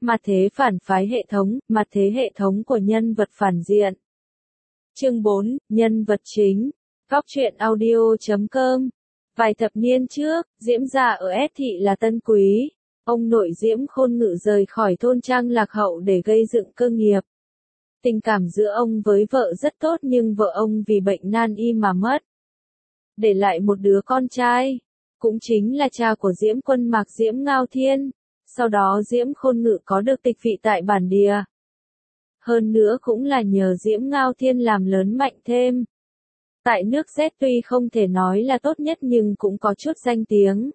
Mặt thế phản phái hệ thống, mặt thế hệ thống của nhân vật phản diện. Chương 4, nhân vật chính. Góc truyện audio.com. Vài thập niên trước, Diễm gia ở S thị là Tân Quý. Ông nội Diễm Khôn Ngự rời khỏi thôn trang lạc hậu để gây dựng cơ nghiệp. Tình cảm giữa ông với vợ rất tốt nhưng vợ ông vì bệnh nan y mà mất. Để lại một đứa con trai, cũng chính là cha của Diễm Quân Mạc Diễm Ngao Thiên. Sau đó Diễm Khôn Ngự có được tịch vị tại bản địa. Hơn nữa cũng là nhờ Diễm Ngao Thiên làm lớn mạnh thêm. Tại nước Z tuy không thể nói là tốt nhất nhưng cũng có chút danh tiếng.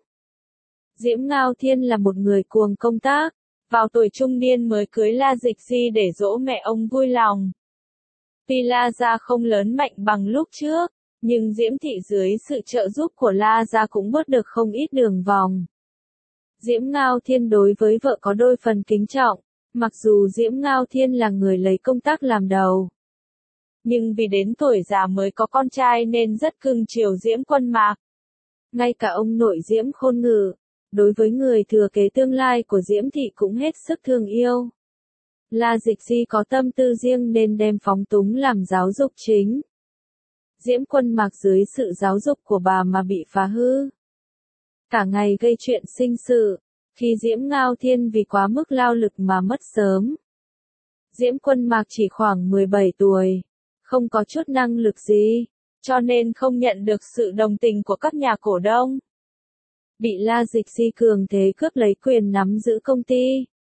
Diễm Ngao Thiên là một người cuồng công tác, vào tuổi trung niên mới cưới La Dịch Di để dỗ mẹ ông vui lòng. Tuy La gia không lớn mạnh bằng lúc trước, nhưng Diễm thị dưới sự trợ giúp của La gia cũng bớt được không ít đường vòng. Diễm Ngao Thiên đối với vợ có đôi phần kính trọng, mặc dù Diễm Ngao Thiên là người lấy công tác làm đầu. Nhưng vì đến tuổi già mới có con trai nên rất cưng chiều Diễm Quân Mạc. Ngay cả ông nội Diễm Khôn Ngự, đối với người thừa kế tương lai của Diễm thị cũng hết sức thương yêu. La Dịch Di có tâm tư riêng nên đem phóng túng làm giáo dục chính. Diễm Quân Mạc dưới sự giáo dục của bà mà bị phá hư. Cả ngày gây chuyện sinh sự, khi Diễm Ngao Thiên vì quá mức lao lực mà mất sớm. Diễm Quân Mạc chỉ khoảng 17 tuổi, không có chút năng lực gì, cho nên không nhận được sự đồng tình của các nhà cổ đông. Bị La Dịch Di cường thế cướp lấy quyền nắm giữ công ty.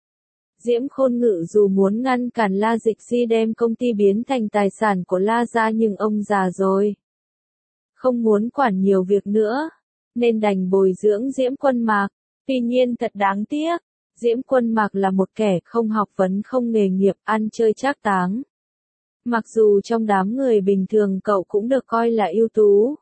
Diễm Khôn Ngự dù muốn ngăn cản La Dịch Di đem công ty biến thành tài sản của La gia nhưng ông già rồi. Không muốn quản nhiều việc nữa, nên đành bồi dưỡng Diễm Quân Mạc. Tuy nhiên thật đáng tiếc, Diễm Quân Mạc là một kẻ không học vấn không nghề nghiệp, ăn chơi trác táng. Mặc dù trong đám người bình thường cậu cũng được coi là ưu tú.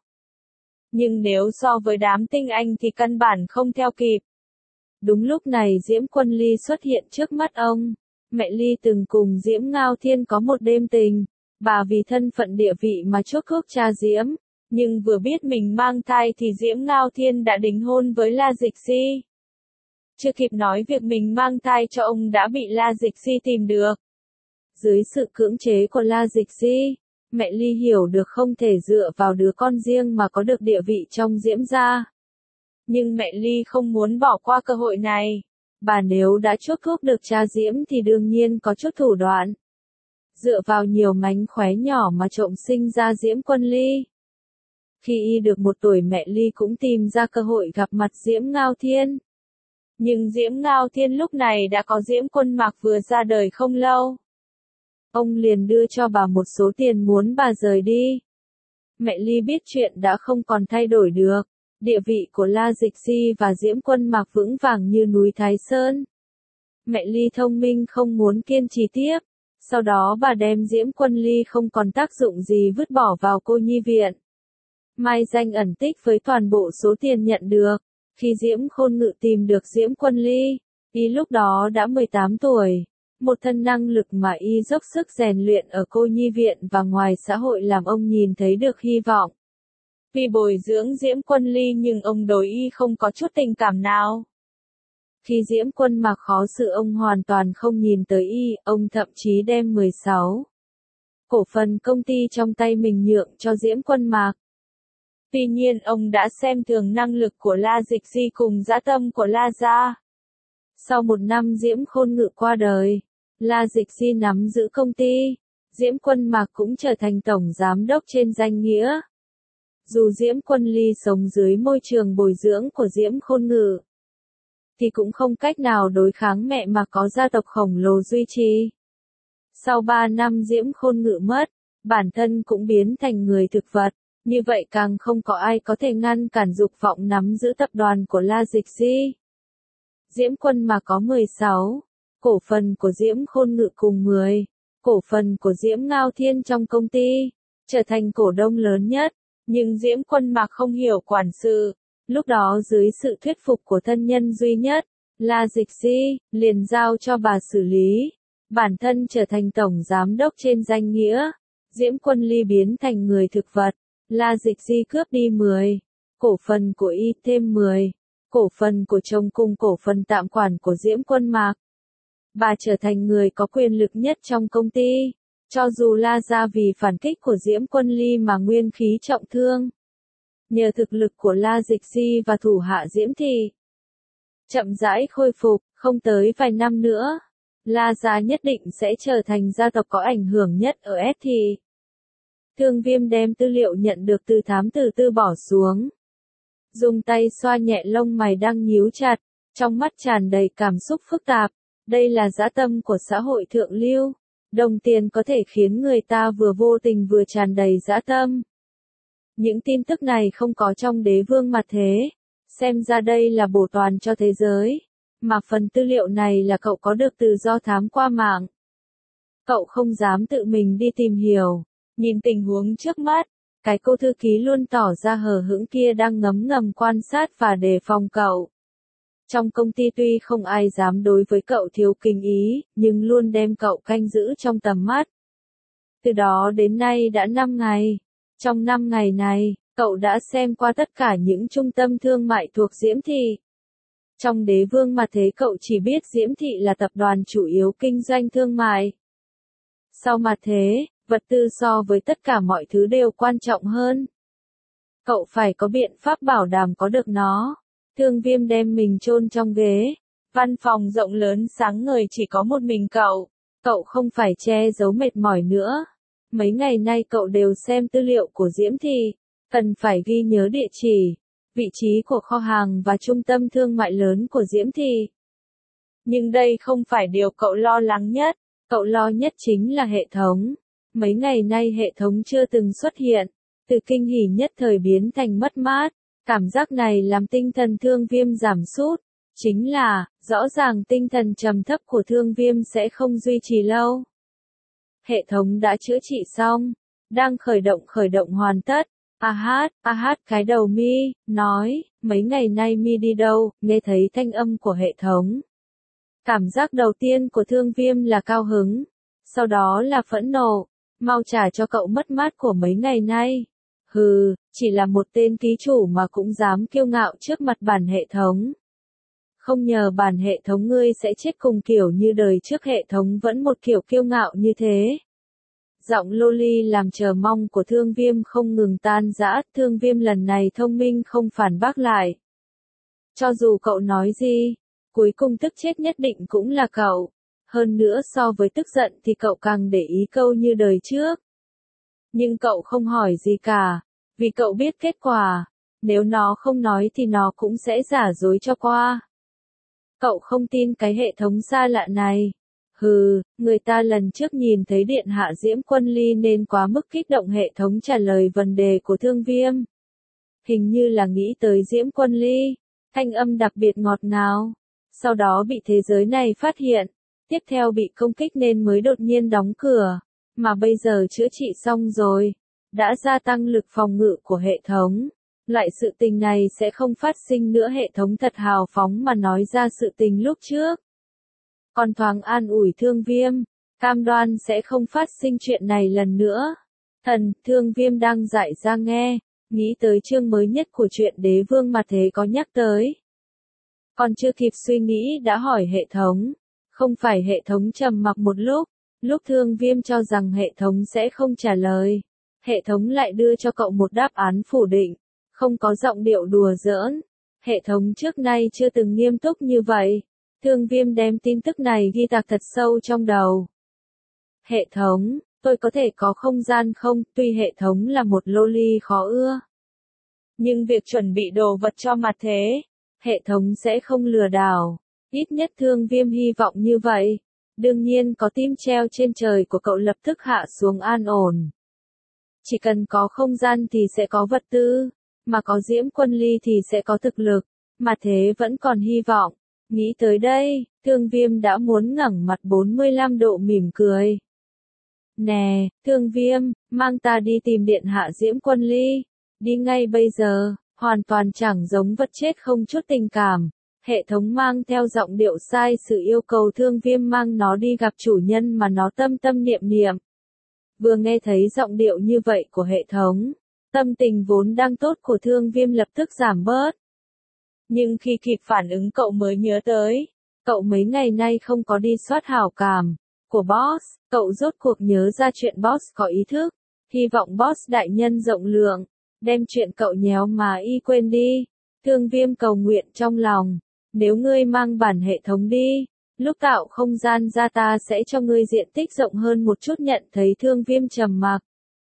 Nhưng nếu so với đám tinh anh thì căn bản không theo kịp. Đúng lúc này Diễm Quân Ly xuất hiện trước mắt ông. Mẹ Ly từng cùng Diễm Ngao Thiên có một đêm tình. Bà vì thân phận địa vị mà chuốc thuốc cha Diễm. Nhưng vừa biết mình mang thai thì Diễm Ngao Thiên đã đính hôn với La Dịch Di. Chưa kịp nói việc mình mang thai cho ông đã bị La Dịch Di tìm được. Dưới sự cưỡng chế của La Dịch Di, mẹ Ly hiểu được không thể dựa vào đứa con riêng mà có được địa vị trong Diễm gia. Nhưng mẹ Ly không muốn bỏ qua cơ hội này. Bà nếu đã chuốc thuốc được cha Diễm thì đương nhiên có chút thủ đoạn. Dựa vào nhiều mánh khóe nhỏ mà trộm sinh ra Diễm Quân Ly. Khi y được một tuổi mẹ Ly cũng tìm ra cơ hội gặp mặt Diễm Ngao Thiên. Nhưng Diễm Ngao Thiên lúc này đã có Diễm Quân Mạc vừa ra đời không lâu. Ông liền đưa cho bà một số tiền muốn bà rời đi. Mẹ Ly biết chuyện đã không còn thay đổi được. Địa vị của La Dịch Di và Diễm Quân Mạc vững vàng như núi Thái Sơn. Mẹ Ly thông minh không muốn kiên trì tiếp. Sau đó bà đem Diễm Quân Ly không còn tác dụng gì vứt bỏ vào cô nhi viện. Mai danh ẩn tích với toàn bộ số tiền nhận được. Khi Diễm Khôn Ngự tìm được Diễm Quân Ly, y lúc đó đã 18 tuổi. Một thân năng lực mà y dốc sức rèn luyện ở cô nhi viện và ngoài xã hội làm ông nhìn thấy được hy vọng. Vì bồi dưỡng Diễm Quân Ly nhưng ông đối y không có chút tình cảm nào. Khi Diễm Quân Mạc khó xử ông hoàn toàn không nhìn tới y, ông thậm chí đem 16 cổ phần công ty trong tay mình nhượng cho Diễm Quân Mạc. Tuy nhiên ông đã xem thường năng lực của La Dịch Di cùng dã tâm của La gia. Sau một năm Diễm Khôn Ngự qua đời, La Dịch Di nắm giữ công ty, Diễm Quân Mạc cũng trở thành tổng giám đốc trên danh nghĩa. Dù Diễm Quân Ly sống dưới môi trường bồi dưỡng của Diễm Khôn Ngự, thì cũng không cách nào đối kháng mẹ mà có gia tộc khổng lồ duy trì. Sau 3 năm Diễm Khôn Ngự mất, bản thân cũng biến thành người thực vật, như vậy càng không có ai có thể ngăn cản dục vọng nắm giữ tập đoàn của La Dịch Di. Diễm Quân mà có 16 cổ phần của Diễm Khôn Ngự cùng 10 cổ phần của Diễm Ngao Thiên trong công ty, trở thành cổ đông lớn nhất. Nhưng Diễm Quân Mạc không hiểu quản sự, lúc đó dưới sự thuyết phục của thân nhân duy nhất, La Dịch Di, liền giao cho bà xử lý. Bản thân trở thành tổng giám đốc trên danh nghĩa, Diễm Quân Ly biến thành người thực vật, La Dịch Di cướp đi 10 cổ phần của y thêm 10 cổ phần của chồng cùng cổ phần tạm quản của Diễm Quân Mạc. Bà trở thành người có quyền lực nhất trong công ty. Cho dù La Gia vì phản kích của Diễm Quân Ly mà nguyên khí trọng thương. Nhờ thực lực của La Dịch Di và thủ hạ Diễm Thị chậm rãi khôi phục, không tới vài năm nữa, La Gia nhất định sẽ trở thành gia tộc có ảnh hưởng nhất ở S Thị. Thương Viêm đem tư liệu nhận được từ thám tử tư bỏ xuống. Dùng tay xoa nhẹ lông mày đang nhíu chặt, trong mắt tràn đầy cảm xúc phức tạp. Đây là dã tâm của xã hội thượng lưu. Đồng tiền có thể khiến người ta vừa vô tình vừa tràn đầy dã tâm. Những tin tức này không có trong Đế Vương Mặt Thế. Xem ra đây là bổ toàn cho thế giới. Mà phần tư liệu này là cậu có được từ do thám qua mạng. Cậu không dám tự mình đi tìm hiểu. Nhìn tình huống trước mắt, cái cô thư ký luôn tỏ ra hờ hững kia đang ngấm ngầm quan sát và đề phòng cậu. Trong công ty tuy không ai dám đối với cậu thiếu kính ý, nhưng luôn đem cậu canh giữ trong tầm mắt. Từ đó đến nay đã 5 ngày. Trong 5 ngày này, cậu đã xem qua tất cả những trung tâm thương mại thuộc Diễm Thị. Trong Đế Vương Mặt Thế cậu chỉ biết Diễm Thị là tập đoàn chủ yếu kinh doanh thương mại. Sau Mặt Thế, vật tư so với tất cả mọi thứ đều quan trọng hơn. Cậu phải có biện pháp bảo đảm có được nó. Thương Viêm đem mình chôn trong ghế. Văn phòng rộng lớn sáng ngời chỉ có một mình cậu. Cậu không phải che giấu mệt mỏi nữa. Mấy ngày nay cậu đều xem tư liệu của Diễm Thị. Cần phải ghi nhớ địa chỉ, vị trí của kho hàng và trung tâm thương mại lớn của Diễm Thị. Nhưng đây không phải điều cậu lo lắng nhất. Cậu lo nhất chính là hệ thống. Mấy ngày nay hệ thống chưa từng xuất hiện. Từ kinh hỉ nhất thời biến thành mất mát. Cảm giác này làm tinh thần Thương Viêm giảm sút. Chính là, rõ ràng tinh thần trầm thấp của Thương Viêm sẽ không duy trì lâu. Hệ thống đã chữa trị xong. Đang khởi động hoàn tất. cái đầu Mi, nói, mấy ngày nay Mi đi đâu, nghe thấy thanh âm của hệ thống. Cảm giác đầu tiên của Thương Viêm là cao hứng. Sau đó là phẫn nộ. Mau trả cho cậu mất mát của mấy ngày nay. Hừ, chỉ là một tên ký chủ mà cũng dám kiêu ngạo trước mặt bản hệ thống. Không nhờ bản hệ thống ngươi sẽ chết cùng kiểu như đời trước hệ thống vẫn một kiểu kiêu ngạo như thế. Giọng Loli làm chờ mong của Thương Viêm không ngừng tan rã, Thương Viêm lần này thông minh không phản bác lại. Cho dù cậu nói gì, cuối cùng tức chết nhất định cũng là cậu. Hơn nữa so với tức giận thì cậu càng để ý câu như đời trước. Nhưng cậu không hỏi gì cả, vì cậu biết kết quả. Nếu nó không nói thì nó cũng sẽ giả dối cho qua. Cậu không tin cái hệ thống xa lạ này. Hừ, người ta lần trước nhìn thấy Điện Hạ Diễm Quân Ly nên quá mức kích động hệ thống trả lời vấn đề của Thương Viêm. Hình như là nghĩ tới Diễm Quân Ly, thanh âm đặc biệt ngọt ngào. Sau đó bị thế giới này phát hiện, tiếp theo bị công kích nên mới đột nhiên đóng cửa. Mà bây giờ chữa trị xong rồi, đã gia tăng lực phòng ngự của hệ thống. Loại sự tình này sẽ không phát sinh nữa, hệ thống thật hào phóng mà nói ra sự tình lúc trước. Còn thoáng an ủi Thương Viêm, cam đoan sẽ không phát sinh chuyện này lần nữa. Thương Viêm đang dạy ra nghe, nghĩ tới chương mới nhất của truyện Đế Vương Mặt Thế có nhắc tới. Còn chưa kịp suy nghĩ đã hỏi hệ thống, không phải hệ thống trầm mặc một lúc Thương Viêm cho rằng hệ thống sẽ không trả lời. Hệ thống lại đưa cho cậu một đáp án phủ định, không có giọng điệu đùa giỡn. Hệ thống trước nay chưa từng nghiêm túc như vậy. Thương Viêm đem tin tức này ghi tạc thật sâu trong đầu. Hệ thống, tôi có thể có không gian không? Tuy hệ thống là một loli khó ưa, nhưng việc chuẩn bị đồ vật cho Mặt Thế, hệ thống sẽ không lừa đảo. Ít nhất Thương Viêm hy vọng như vậy. Đương nhiên có tim treo trên trời của cậu lập tức hạ xuống an ổn. Chỉ cần có không gian thì sẽ có vật tư, mà có Diễm Quân Ly thì sẽ có thực lực, Mặt Thế vẫn còn hy vọng. Nghĩ tới đây, Thương Viêm đã muốn ngẩng mặt 45 độ mỉm cười. Nè, Thương Viêm, mang ta đi tìm Điện Hạ Diễm Quân Ly. Đi ngay bây giờ, hoàn toàn chẳng giống vật chết không chút tình cảm. Hệ thống mang theo giọng điệu sai sự yêu cầu Thương Viêm mang nó đi gặp chủ nhân mà nó tâm tâm niệm niệm. Vừa nghe thấy giọng điệu như vậy của hệ thống, tâm tình vốn đang tốt của Thương Viêm lập tức giảm bớt. Nhưng khi kịp phản ứng cậu mới nhớ tới, Cậu mấy ngày nay không có đi soát hảo cảm của boss, cậu rốt cuộc nhớ ra chuyện boss có ý thức. Hy vọng boss đại nhân rộng lượng, đem chuyện cậu nhéo mà y quên đi. Thương Viêm cầu nguyện trong lòng, nếu ngươi mang bản hệ thống đi, lúc tạo không gian ra ta sẽ cho ngươi diện tích rộng hơn một chút. Nhận thấy Thương Viêm trầm mặc.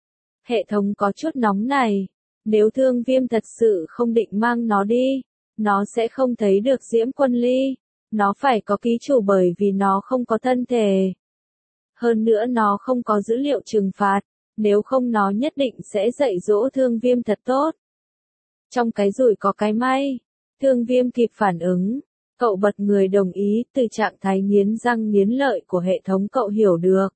Hệ thống có chút nóng này, nếu Thương Viêm thật sự không định mang nó đi, nó sẽ không thấy được Diễm Quân Ly. Nó phải có ký chủ bởi vì nó không có thân thể. Hơn nữa nó không có dữ liệu trừng phạt, nếu không nó nhất định sẽ dạy dỗ Thương Viêm thật tốt. Trong cái rủi có cái may, Thương Viêm kịp phản ứng, cậu bật người đồng ý. Từ trạng thái nghiến răng nghiến lợi của hệ thống cậu hiểu được.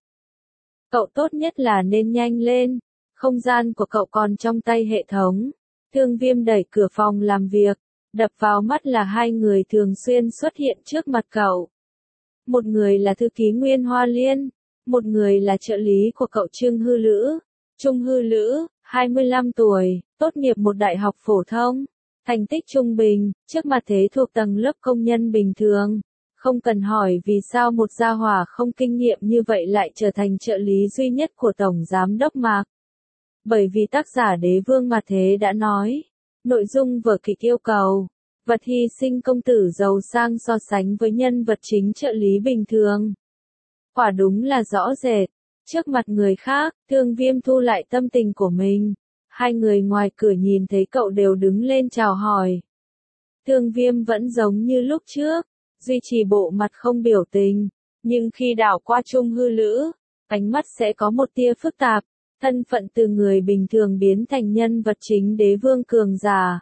Cậu tốt nhất là nên nhanh lên, không gian của cậu còn trong tay hệ thống. Thương Viêm đẩy cửa phòng làm việc, đập vào mắt là hai người thường xuyên xuất hiện trước mặt cậu. Một người là thư ký Nguyên Hoa Liên, một người là trợ lý của cậu Trương Hư Lữ. Trung Hư Lữ, 25 tuổi, tốt nghiệp một đại học phổ thông, thành tích trung bình, trước mặt thế thuộc tầng lớp công nhân bình thường. Không cần hỏi vì sao một gia hỏa không kinh nghiệm như vậy lại trở thành trợ lý duy nhất của Tổng Giám đốc Mạc. Bởi vì tác giả Đế Vương Mạc Thế đã nói, nội dung vở kịch yêu cầu, vật hy sinh công tử giàu sang so sánh với nhân vật chính trợ lý bình thường. Quả đúng là rõ rệt. Trước mặt người khác, Thương Viêm thu lại tâm tình của mình. Hai người ngoài cửa nhìn thấy cậu đều đứng lên chào hỏi. Thương Viêm vẫn giống như lúc trước, duy trì bộ mặt không biểu tình, nhưng khi đảo qua Trung Hư Lữ, ánh mắt sẽ có một tia phức tạp, thân phận từ người bình thường biến thành nhân vật chính đế vương cường giả.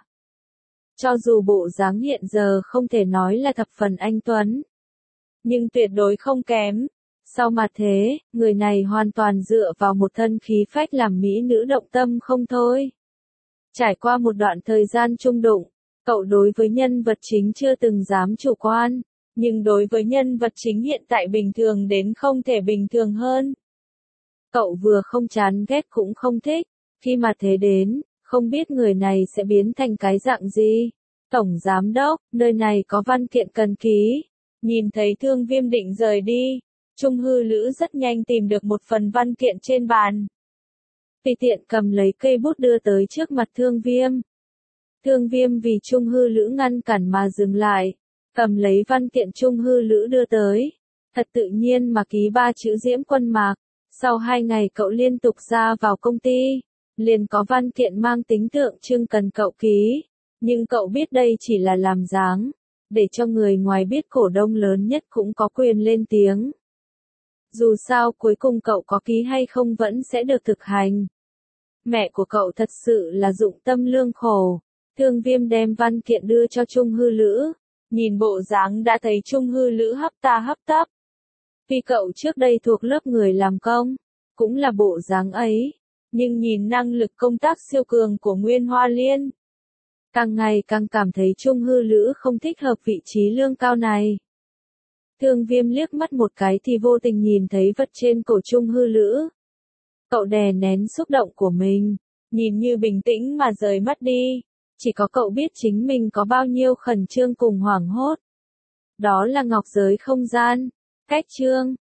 Cho dù bộ dáng hiện giờ không thể nói là thập phần anh tuấn, nhưng tuyệt đối không kém. Sau mà thế, người này hoàn toàn dựa vào một thân khí phách làm mỹ nữ động tâm không thôi. Trải qua một đoạn thời gian chung đụng, cậu đối với nhân vật chính chưa từng dám chủ quan, nhưng đối với nhân vật chính hiện tại bình thường đến không thể bình thường hơn. Cậu vừa không chán ghét cũng không thích, khi mà thế đến, không biết người này sẽ biến thành cái dạng gì. Tổng Giám đốc, nơi này có văn kiện cần ký. Nhìn thấy Thương Viêm định rời đi, Trung Hư Lữ rất nhanh tìm được một phần văn kiện trên bàn. Tùy tiện cầm lấy cây bút đưa tới trước mặt Thương Viêm. Thương Viêm vì Trung Hư Lữ ngăn cản mà dừng lại, cầm lấy văn kiện Trung Hư Lữ đưa tới. Thật tự nhiên mà ký 3 chữ Diễm Quân Mạc. Sau 2 ngày cậu liên tục ra vào công ty, liền có văn kiện mang tính tượng trưng cần cậu ký. Nhưng cậu biết đây chỉ là làm dáng, để cho người ngoài biết cổ đông lớn nhất cũng có quyền lên tiếng. Dù sao cuối cùng cậu có ký hay không vẫn sẽ được thực hành. Mẹ của cậu thật sự là dụng tâm lương khổ. Thương Viêm đem văn kiện đưa cho Trung Hư Lữ. Nhìn bộ dáng đã thấy Trung Hư Lữ hấp ta hấp tấp. Vì cậu trước đây thuộc lớp người làm công, cũng là bộ dáng ấy. Nhưng nhìn năng lực công tác siêu cường của Nguyên Hoa Liên, càng ngày càng cảm thấy Trung Hư Lữ không thích hợp vị trí lương cao này. Thương Viêm liếc mắt một cái thì vô tình nhìn thấy vật trên cổ Trung Hư Lữ. Cậu đè nén xúc động của mình, nhìn như bình tĩnh mà rời mắt đi. Chỉ có cậu biết chính mình có bao nhiêu khẩn trương cùng hoảng hốt. Đó là ngọc giới không gian. Cách chương